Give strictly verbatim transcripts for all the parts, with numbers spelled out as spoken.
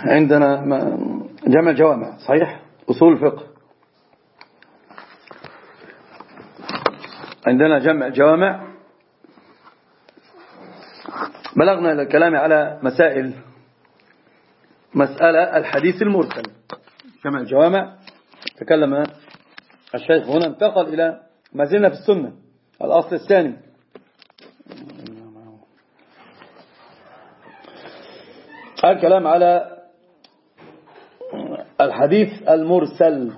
عندنا جمع الجوامع صحيح، أصول الفقه. عندنا جمع الجوامع، بلغنا إلى الكلام على مسائل. مسألة الحديث المرسل، جمع الجوامع. تكلم الشيخ هنا، انتقل إلى ما زلنا في السنة، الأصل الثاني. الكلام على الحديث المرسل.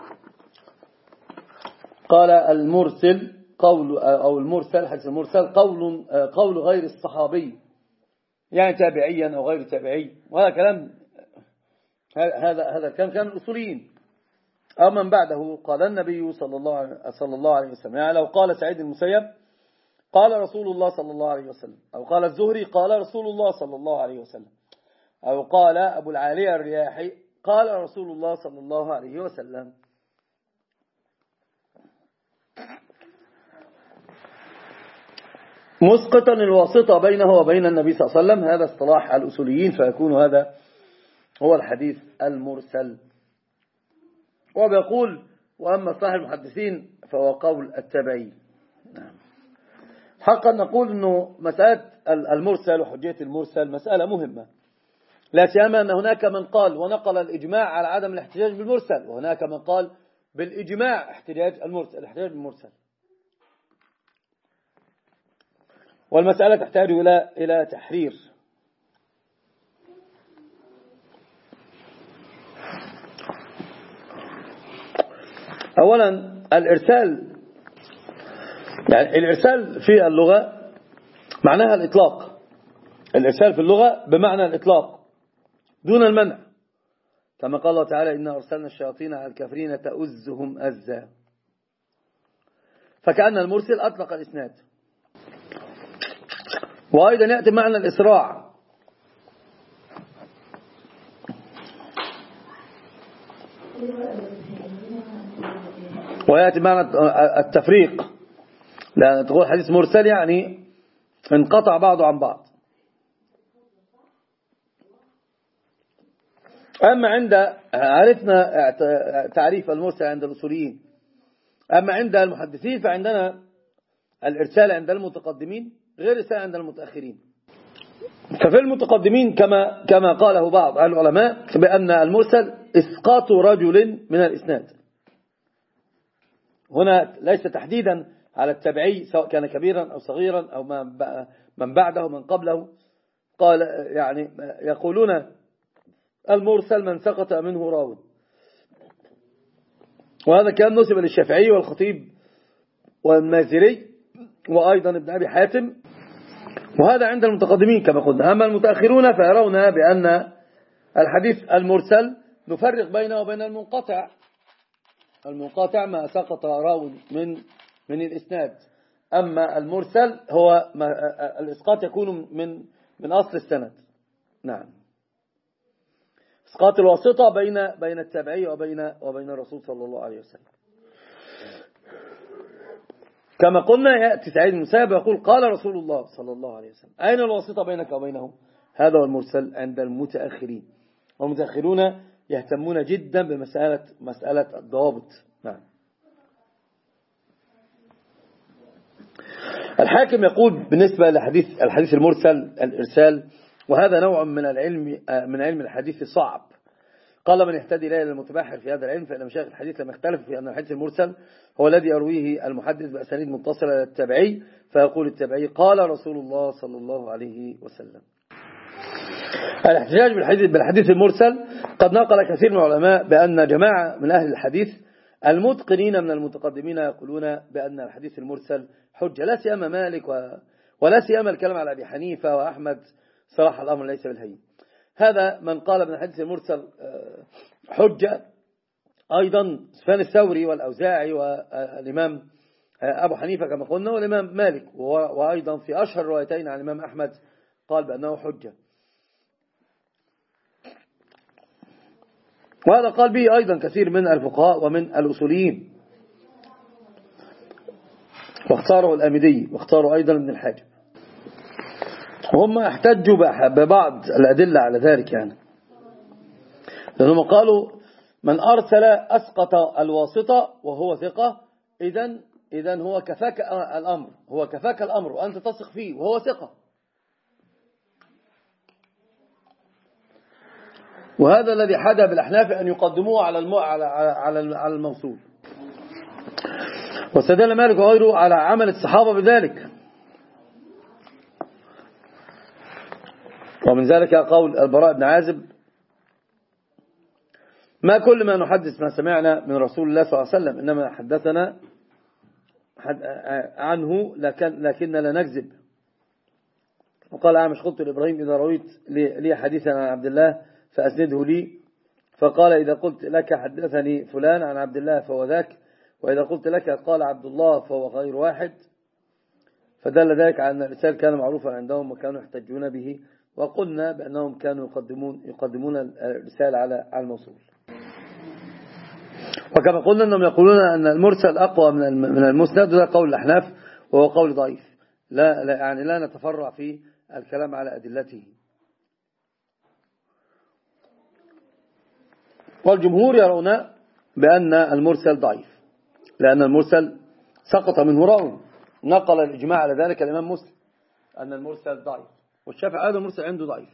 قال المرسل قول أو المرسل حديث المرسل قول قول غير الصحابي، يعني تابعيا أو غير تابعي. وهذا كلام هذا هذا الكلام كان الأصوليين أو من بعده. قال النبي صلى الله صلى الله عليه وسلم، يعني لو قال سعيد المسيب قال رسول الله صلى الله عليه وسلم، أو قال الزهري قال رسول الله صلى الله عليه وسلم، أو قال أبو العالية الرياحي قال رسول الله صلى الله عليه وسلم. مسقطا الواسطة بينه وبين النبي صلى الله عليه وسلم، هذا اصطلاح الأصوليين، فيكون هذا هو الحديث المرسل. وبيقول وأما صاحب المحدثين فهو قول التابعي. حقا نقول أنه مسألة المرسل وحجية المرسل مسألة مهمة، لا سيما أن هناك من قال ونقل الإجماع على عدم الاحتجاج بالمرسل، وهناك من قال بالإجماع احتجاج المرسل الاحتجاج بالمرسل. والمسألة تحتاج إلى إلى تحرير. أولا الإرسال، يعني الإرسال في اللغة معناها الإطلاق. الإرسال في اللغة بمعنى الإطلاق دون المنع، كما قال الله تعالى إنا أرسلنا الشياطين على الكافرين تؤزهم أزا. فكأن المرسل أطلق الإسناد. وأيضا يأتي معنى الإسراع، ويأتي معنى التفريق، لأن تقول حديث مرسل يعني انقطع بعضه عن بعض. أما عند عرفنا تعريف المرسل عند الأصوليين، أما عند المحدثين فعندنا الإرسال عند المتقدمين غير الإرسال عند المتأخرين. ففي المتقدمين كما كما قاله بعض العلماء بأن المرسل إسقاط رجل من الإسناد. هنا ليس تحديدا على التابعي سواء كان كبيرا أو صغيرا أو من بعده من قبله. قال يعني يقولون المرسل من سقط منه راو، وهذا كان نسب للشافعي والخطيب والمازري وأيضا ابن أبي حاتم، وهذا عند المتقدمين كما قلنا. أما المتأخرون فيرون بأن الحديث المرسل نفرق بينه وبين المنقطع. المنقطع ما سقط راو من من الإسناد، أما المرسل هو ما الإسقاط يكون من من أصل السند. نعم، إسقاط الواسطة بين بين التابعي وبين وبين الرسول صلى الله عليه وسلم. كما قلنا يأتي سعيد المسيب يقول قال رسول الله صلى الله عليه وسلم. أين الواسطة بينك وبينهم؟ هذا هو المرسل عند المتأخرين. والمتأخرون يهتمون جدا بمسألة مسألة الضوابط. نعم. الحاكم يقول بالنسبة لحديث الحديث المرسل الإرسال، وهذا نوع من العلم من علم الحديث صعب. قال من يهتدي إليه للمتبحر في هذا العلم، فإن مشايخ الحديث لم يختلفوا في أن الحديث المرسل هو الذي يرويه المحدث بأسانيد متصلة إلى التابعي، فيقول التابعي قال رسول الله صلى الله عليه وسلم. الاحتجاج بالحديث بالحديث المرسل قد نقل كثير من العلماء بأن جماعة من أهل الحديث المتقنين من المتقدمين يقولون بأن الحديث المرسل حجة، لا سيما مالك و... ولا سيما الكلام على أبي حنيفة وأحمد. صراحة الأمر ليس بالهين. هذا من قال بأن الحديث المرسل حجة. أيضا سفيان الثوري والأوزاعي والإمام أبو حنيفة كما قلنا، والإمام مالك، وأيضا في أشهر روايتين عن الإمام أحمد قال بأنه حجة. وهذا قال به أيضا كثير من الفقهاء ومن الأصوليين، واختاره الأمدي واختاره أيضا ابن الحاجب، وهم احتجوا ببعض الأدلة على ذلك. يعني لأنهم قالوا من أرسل أسقط الواسطة وهو ثقة، إذن إذن هو كفاك الأمر، هو كفاك الأمر وأنت تثق فيه وهو ثقة. وهذا الذي حدا بالأحناف أن يقدموه على المو... على على على الموصول. واستدل مالك وغيره على عمل الصحابة بذلك، ومن ذلك قول البراء بن عازب: ما كل ما نحدث ما سمعنا من رسول الله صلى الله عليه وسلم، إنما حدثنا عنه لكن لكننا لا نكذب. وقال أعمش: قلت لإبراهيم: إذا رويت لي حديثا عن عبد الله فأسنده لي. فقال: إذا قلت لك حدثني فلان عن عبد الله فهو ذاك، وإذا قلت لك قال عبد الله فهو غير واحد. فدل ذلك على أن الرسالة كان معروفا عندهم وكانوا يحتجون به، وقلنا بأنهم كانوا يقدمون يقدمون الرسالة على الموصول. وكما قلنا أنهم يقولون أن المرسل أقوى من المسند، وده قول الأحناف وهو قول ضعيف، لا, لا يعني لا نتفرع في الكلام على أدلته. والجمهور يرون بأن المرسل ضعيف، لأن المرسل سقط منه راوي، نقل الإجماع على ذلك الإمام مسلم أن المرسل ضعيف، والشافعي هذا المرسل عنده ضعيف.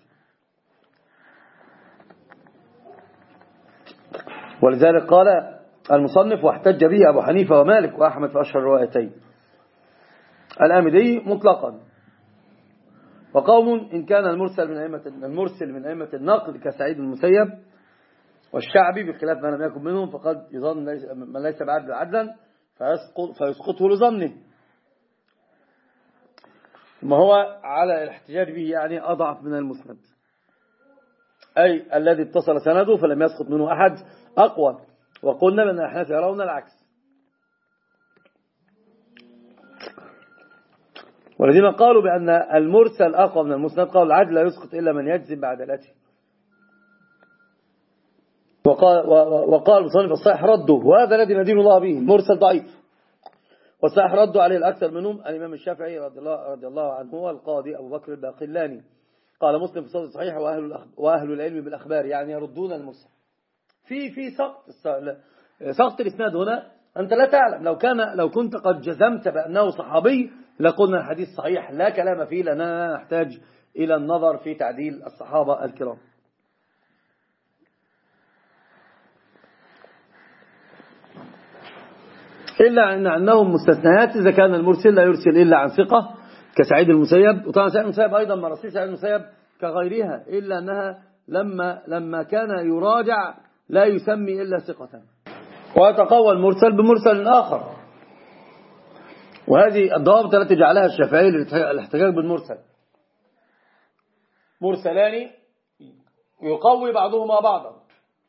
ولذلك قال المصنف: واحتج به أبو حنيفة ومالك وأحمد في أشهر الروايتين، الآمدي مطلقا. وقوم إن كان المرسل من أئمة المرسل من أئمة النقل كسعيد بن المسيب والشعبي بخلاف ما لم يكن منهم، فقد يظن من ليس بعدل عدلا فيسقط فيسقطه لظنه، ما هو على الاحتجاج به يعني أضعف من المسند، أي الذي اتصل سنده فلم يسقط منه أحد أقوى. وقلنا بأن الأحناف يرون العكس، والذين قالوا بأن المرسل أقوى من المسند قالوا العدل لا يسقط إلا من يجزم بعدالته. وقال وقال مصنف الصحيح رده، وهذا الذي ندين الله به، المرسل ضعيف، والصحيح ردوا عليه الأكثر منهم الإمام الشافعي رضي الله, رضي الله عنه والقاضي أبو بكر الباقلاني. قال مسلم في صدر الصحيح وأهل, وأهل العلم بالأخبار، يعني يردون المرسل. في في سقط سقط الإسناد هنا أنت لا تعلم، لو كان لو كنت قد جزمت بأنه صحابي لقلنا الحديث صحيح لا كلام فيه، لأننا نحتاج إلى النظر في تعديل الصحابة الكرام. إلا أن عندهم مستثنيات، إذا كان المرسل لا يرسل إلا عن ثقة كسعيد المسيب، وطبعا سعيد المسيب أيضا مراسيل سعيد المسيب كغيرها، إلا أنها لما لما كان يراجع لا يسمي إلا ثقة، ويتقوى المرسل بمرسل آخر. وهذه الضوابط التي جعلها الشافعي للاحتجاج بالمرسل: مرسلان يقوي بعضهما بعضا،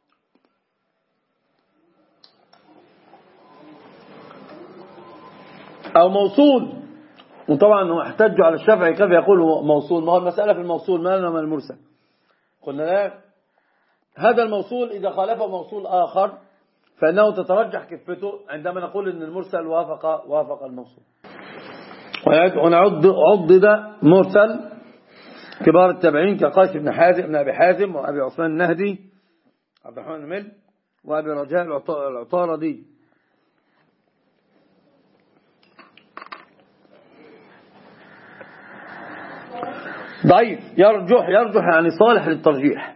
أو موصول. وطبعا احتجوا على الشافعي كيف يقول موصول، ما هو المسألة في الموصول ما لنا من المرسل. قلنا لا، هذا الموصول إذا خالفه موصول آخر فإنه تترجح كفته عندما نقول إن المرسل وافق وافق الموصول. ونعد عضد مرسل كبار التابعين كقيس بن حازم بن أبي حازم وأبي عثمان النهدي عبد الرحمن المل وأبي رجاء العطاردي. ضعيف يرجح يرجح يعني صالح للترجيح،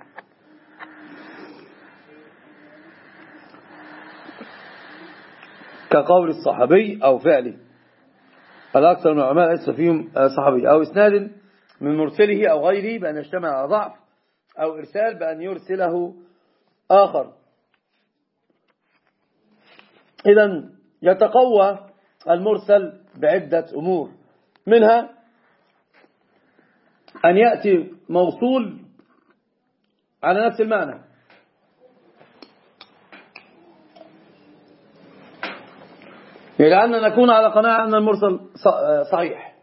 كقول الصحابي أو فعله، الأكثر من العلماء ليس فيهم صحابي، أو إسناد من مرسله أو غيره بأن يجتمع على ضعف، أو إرسال بأن يرسله آخر. إذن يتقوى المرسل بعدة أمور، منها أن يأتي موصول على نفس المعنى، لأننا نكون على قناعة أن المرسل صحيح.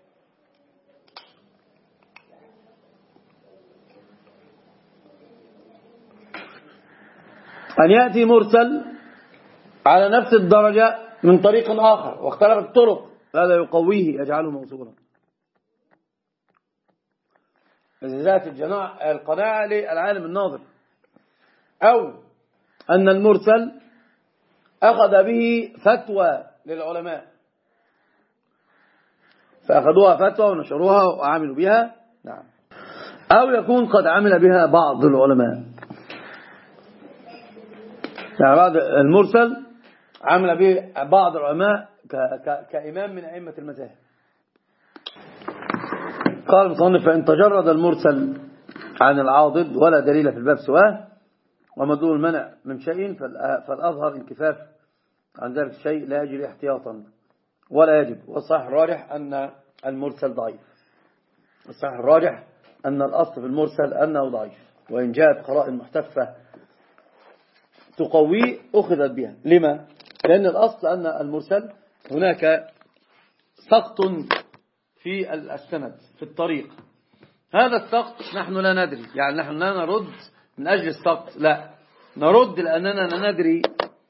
أن يأتي مرسل على نفس الدرجة من طريق آخر واختلفت الطرق، هذا يقويه يجعله موصولا. ذات الجناح القناعة للعالم الناظر أو أن المرسل أخذ به فتوى للعلماء فأخذوها فتوى ونشروها وعملوا بها. نعم. أو يكون قد عمل بها بعض العلماء، يعني بعض المرسل عمل به بعض العلماء كإمام من أئمة المذاهب. قال المصنف: فإن تجرد المرسل عن العاضد ولا دليل في الباب سواه ومدلول المنع من شيء فالأظهر انكفاف عن ذلك الشيء لا يجري احتياطا ولا يجب. والصحيح الراجح أن المرسل ضعيف. الصحيح الراجح أن الأصل في المرسل أنه ضعيف، وإن جاءت قرائن محتفة تقويه أخذت بها. لما؟ لأن الأصل أن المرسل هناك سقط في السند في الطريق، هذا السقط نحن لا ندري، يعني نحن لا نرد من أجل السقط، لا نرد لأننا لا ندري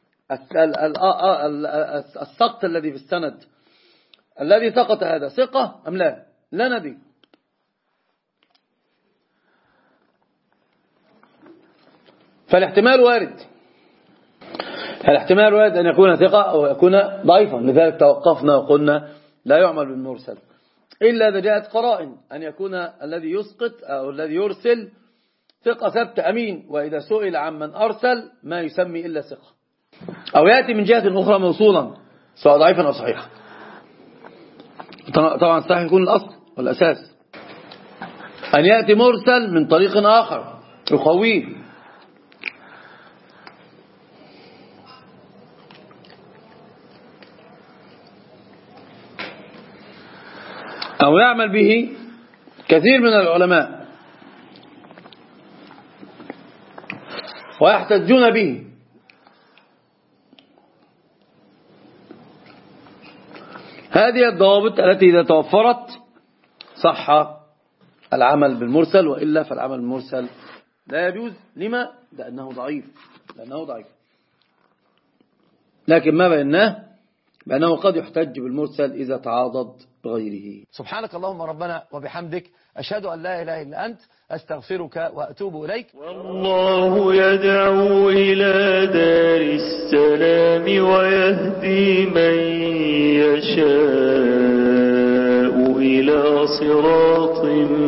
السقط الذي في السند الذي سقط هذا ثقة أم لا، لا ندري. فالاحتمال وارد، الاحتمال وارد أن يكون ثقة أو يكون ضعيفا، لذلك توقفنا وقلنا لا يعمل بالمرسل إلا إذا جاءت قرائن أن يكون الذي يسقط أو الذي يرسل ثقة ثبت أمين، وإذا سئل عن من أرسل ما يسمي إلا ثقة، أو يأتي من جهة أخرى موصولا سواء ضعيفا أو صحيحا. طبعا الصحيح يكون الأصل والأساس، أن يأتي مرسل من طريق آخر يقويه، أو يعمل به كثير من العلماء ويحتجون به. هذه الضوابط التي إذا توفرت صح العمل بالمرسل، وإلا فالعمل بالمرسل لا يجوز. لما؟ لأنه ضعيف، لأنه ضعيف. لكن ما بيناه بأنه قد يحتج بالمرسل إذا تعاضد بغيره. سبحانك اللهم ربنا وبحمدك، أشهد أن لا إله إلا أنت، أستغفرك وأتوب إليك. والله يدعو إلى دار السلام ويهدي من يشاء إلى صراط